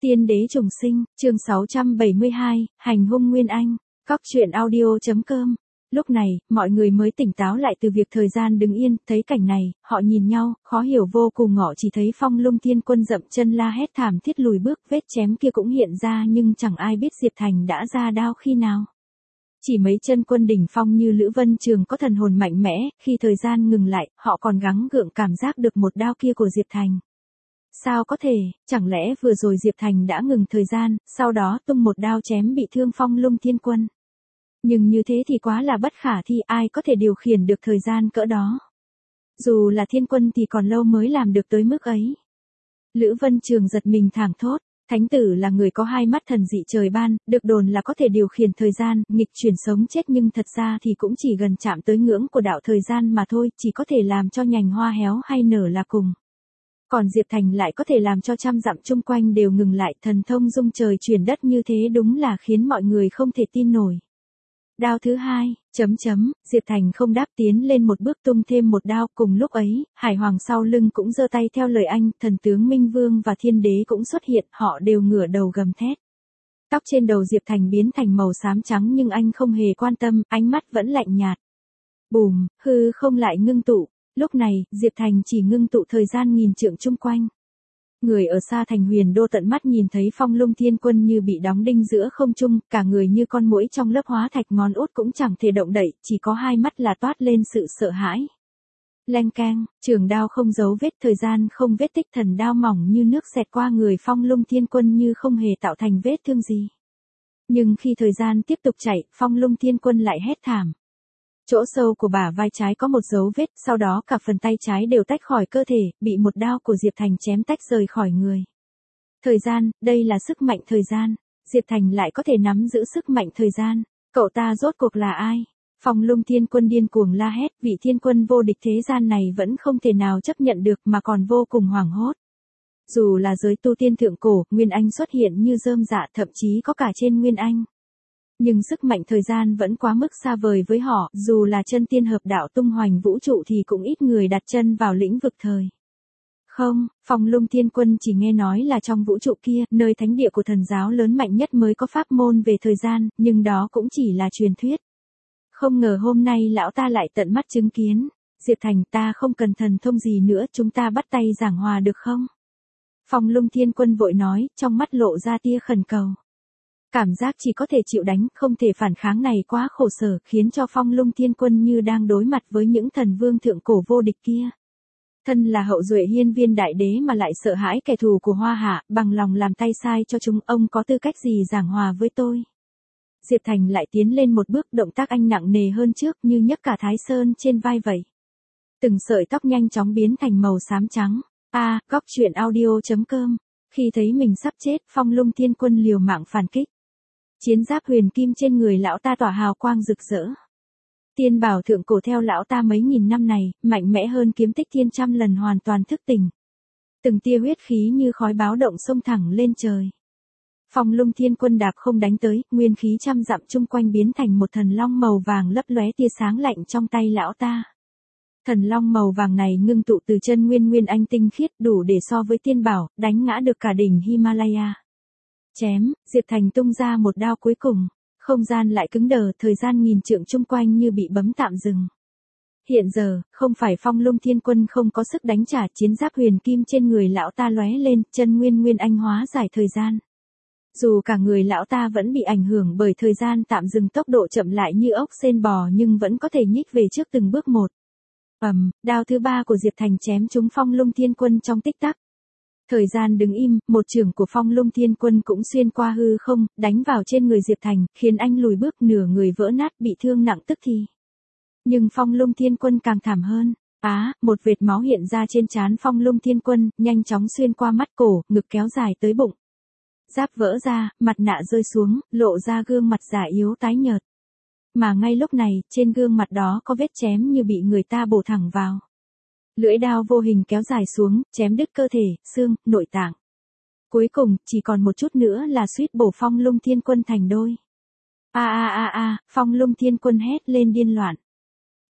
Tiên đế trùng sinh, chương 672, hành hung Nguyên Anh, Cóc truyện audio.com. Lúc này, mọi người mới tỉnh táo lại từ việc thời gian đứng yên, thấy cảnh này, họ nhìn nhau, khó hiểu vô cùng. Ngọ chỉ thấy Phong Lung Thiên Quân dậm chân la hét thảm thiết lùi bước, vết chém kia cũng hiện ra nhưng chẳng ai biết Diệp Thành đã ra đao khi nào. Chỉ mấy chân quân đỉnh phong như Lữ Vân Trường có thần hồn mạnh mẽ, khi thời gian ngừng lại, họ còn gắng gượng cảm giác được một đao kia của Diệp Thành. Sao có thể, chẳng lẽ vừa rồi Diệp Thành đã ngừng thời gian, sau đó tung một đao chém bị thương Phong Lung Thiên Quân. Nhưng như thế thì quá là bất khả thi, ai có thể điều khiển được thời gian cỡ đó. Dù là thiên quân thì còn lâu mới làm được tới mức ấy. Lữ Vân Trường giật mình thảng thốt, thánh tử là người có hai mắt thần dị trời ban, được đồn là có thể điều khiển thời gian, nghịch chuyển sống chết, nhưng thật ra thì cũng chỉ gần chạm tới ngưỡng của đạo thời gian mà thôi, chỉ có thể làm cho nhành hoa héo hay nở là cùng. Còn Diệp Thành lại có thể làm cho trăm dặm chung quanh đều ngừng lại, thần thông dung trời chuyển đất như thế đúng là khiến mọi người không thể tin nổi. Đao thứ hai, Diệp Thành không đáp tiến lên một bước tung thêm một đao, cùng lúc ấy, Hải Hoàng sau lưng cũng giơ tay theo lời anh, thần tướng Minh Vương và Thiên Đế cũng xuất hiện, họ đều ngửa đầu gầm thét. Tóc trên đầu Diệp Thành biến thành màu xám trắng nhưng anh không hề quan tâm, ánh mắt vẫn lạnh nhạt. Bùm, hư không lại ngưng tụ. Lúc này, Diệp Thành chỉ ngưng tụ thời gian nghìn trượng chung quanh. Người ở xa Thành Huyền Đô tận mắt nhìn thấy Phong Lung Thiên Quân như bị đóng đinh giữa không trung, cả người như con muỗi trong lớp hóa thạch, ngón út cũng chẳng thể động đậy, chỉ có hai mắt là toát lên sự sợ hãi. Leng keng, trường đao không dấu vết, thời gian không vết tích, thần đao mỏng như nước xẹt qua người Phong Lung Thiên Quân như không hề tạo thành vết thương gì. Nhưng khi thời gian tiếp tục chạy, Phong Lung Thiên Quân lại hét thảm. Chỗ sâu của bả vai trái có một dấu vết, sau đó cả phần tay trái đều tách khỏi cơ thể, bị một đao của Diệp Thành chém tách rời khỏi người. Thời gian, đây là sức mạnh thời gian. Diệp Thành lại có thể nắm giữ sức mạnh thời gian. Cậu ta rốt cuộc là ai? Phong Lung Thiên Quân điên cuồng la hét, vị thiên quân vô địch thế gian này vẫn không thể nào chấp nhận được mà còn vô cùng hoảng hốt. Dù là giới tu tiên thượng cổ, Nguyên Anh xuất hiện như rơm rạ, thậm chí có cả trên Nguyên Anh. Nhưng sức mạnh thời gian vẫn quá mức xa vời với họ, dù là chân tiên hợp đạo tung hoành vũ trụ thì cũng ít người đặt chân vào lĩnh vực thời. Không, Phong Lung Thiên Quân chỉ nghe nói là trong vũ trụ kia, nơi thánh địa của thần giáo lớn mạnh nhất mới có pháp môn về thời gian, nhưng đó cũng chỉ là truyền thuyết. Không ngờ hôm nay lão ta lại tận mắt chứng kiến. Diệp Thành, ta không cần thần thông gì nữa, chúng ta bắt tay giảng hòa được không? Phong Lung Thiên Quân vội nói, trong mắt lộ ra tia khẩn cầu. Cảm giác chỉ có thể chịu đánh, không thể phản kháng này quá khổ sở, khiến cho Phong Lung Thiên Quân như đang đối mặt với những thần vương thượng cổ vô địch kia. Thân là hậu duệ hiên viên đại đế mà lại sợ hãi kẻ thù của Hoa Hạ, bằng lòng làm tay sai cho chúng, ông có tư cách gì giảng hòa với tôi? Diệp Thành lại tiến lên một bước, động tác anh nặng nề hơn trước, như nhấc cả Thái Sơn trên vai vậy. Từng sợi tóc nhanh chóng biến thành màu xám trắng. Cóc truyện audio.com. Khi thấy mình sắp chết, Phong Lung Thiên Quân liều mạng phản kích. Chiến giáp huyền kim trên người lão ta tỏa hào quang rực rỡ. Tiên bảo thượng cổ theo lão ta mấy nghìn năm này, mạnh mẽ hơn kiếm tích thiên trăm lần, hoàn toàn thức tỉnh. Từng tia huyết khí như khói báo động xông thẳng lên trời. Phong Lung Thiên Quân đạp không đánh tới, nguyên khí trăm dặm chung quanh biến thành một thần long màu vàng lấp lóe tia sáng lạnh trong tay lão ta. Thần long màu vàng này ngưng tụ từ chân Nguyên Anh tinh khiết, đủ để so với tiên bảo, đánh ngã được cả đỉnh Himalaya. Chém, Diệp Thành tung ra một đao cuối cùng. Không gian lại cứng đờ, thời gian nghìn trượng chung quanh như bị bấm tạm dừng. Hiện giờ, không phải Phong Lung Thiên Quân không có sức đánh trả, chiến giáp huyền kim trên người lão ta lóe lên, chân Nguyên Anh hóa giải thời gian. Dù cả người lão ta vẫn bị ảnh hưởng bởi thời gian tạm dừng, tốc độ chậm lại như ốc sên bò nhưng vẫn có thể nhích về trước từng bước một. Đao thứ ba của Diệp Thành chém trúng Phong Lung Thiên Quân trong tích tắc. Thời gian đứng im, một chưởng của Phong Lung Thiên Quân cũng xuyên qua hư không, đánh vào trên người Diệp Thành, khiến anh lùi bước, nửa người vỡ nát, bị thương nặng tức thì. Nhưng Phong Lung Thiên Quân càng thảm hơn. Một vệt máu hiện ra trên trán Phong Lung Thiên Quân, nhanh chóng xuyên qua mắt, cổ, ngực kéo dài tới bụng. Giáp vỡ ra, mặt nạ rơi xuống, lộ ra gương mặt già yếu tái nhợt. Mà ngay lúc này, trên gương mặt đó có vết chém như bị người ta bổ thẳng vào. Lưỡi đao vô hình kéo dài xuống, chém đứt cơ thể, xương, nội tạng. Cuối cùng, chỉ còn một chút nữa là suýt bổ Phong Lung Thiên Quân thành đôi. Phong Lung Thiên Quân hét lên điên loạn.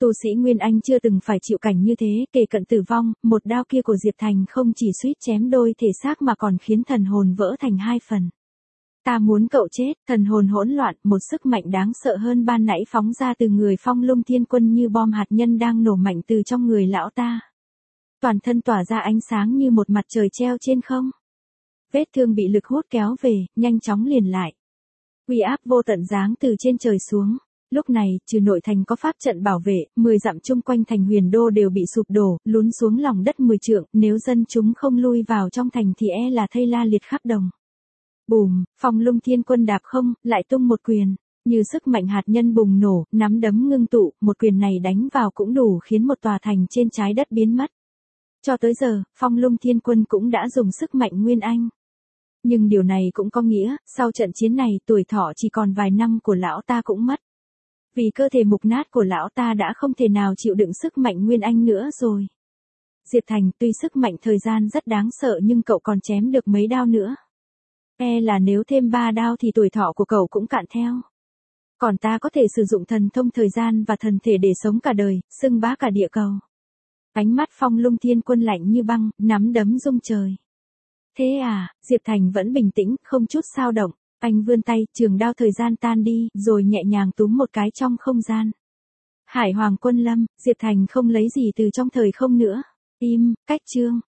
Tu sĩ Nguyên Anh chưa từng phải chịu cảnh như thế, kề cận tử vong, một đao kia của Diệp Thành không chỉ suýt chém đôi thể xác mà còn khiến thần hồn vỡ thành hai phần. Ta muốn cậu chết, thần hồn hỗn loạn, một sức mạnh đáng sợ hơn ban nãy phóng ra từ người Phong Lung Thiên Quân như bom hạt nhân đang nổ mạnh từ trong người lão ta. Toàn thân tỏa ra ánh sáng như một mặt trời treo trên không. Vết thương bị lực hút kéo về, nhanh chóng liền lại. Uy áp vô tận giáng từ trên trời xuống. Lúc này, trừ nội thành có pháp trận bảo vệ, 10 dặm chung quanh thành Huyền Đô đều bị sụp đổ, lún xuống lòng đất 10 trượng, nếu dân chúng không lui vào trong thành thì là thây la liệt khắp đồng. Bùm, Phong Lung Thiên Quân đạp không, lại tung một quyền, như sức mạnh hạt nhân bùng nổ, nắm đấm ngưng tụ, một quyền này đánh vào cũng đủ khiến một tòa thành trên trái đất biến mất. Cho tới giờ, Phong Lung Thiên Quân cũng đã dùng sức mạnh Nguyên Anh. Nhưng điều này cũng có nghĩa, sau trận chiến này tuổi thọ chỉ còn vài năm của lão ta cũng mất. Vì cơ thể mục nát của lão ta đã không thể nào chịu đựng sức mạnh Nguyên Anh nữa rồi. Diệp Thành, tuy sức mạnh thời gian rất đáng sợ nhưng cậu còn chém được mấy đao nữa. Là nếu thêm 3 đao thì tuổi thọ của cậu cũng cạn theo. Còn ta có thể sử dụng thần thông thời gian và thần thể để sống cả đời, xưng bá cả địa cầu. Ánh mắt Phong Lung Thiên Quân lạnh như băng, nắm đấm rung trời. Thế à, Diệp Thành vẫn bình tĩnh, không chút xao động. Anh vươn tay, trường đao thời gian tan đi, rồi nhẹ nhàng túm một cái trong không gian. Hải Hoàng Quân Lâm, Diệp Thành không lấy gì từ trong thời không nữa. Im, cách chương.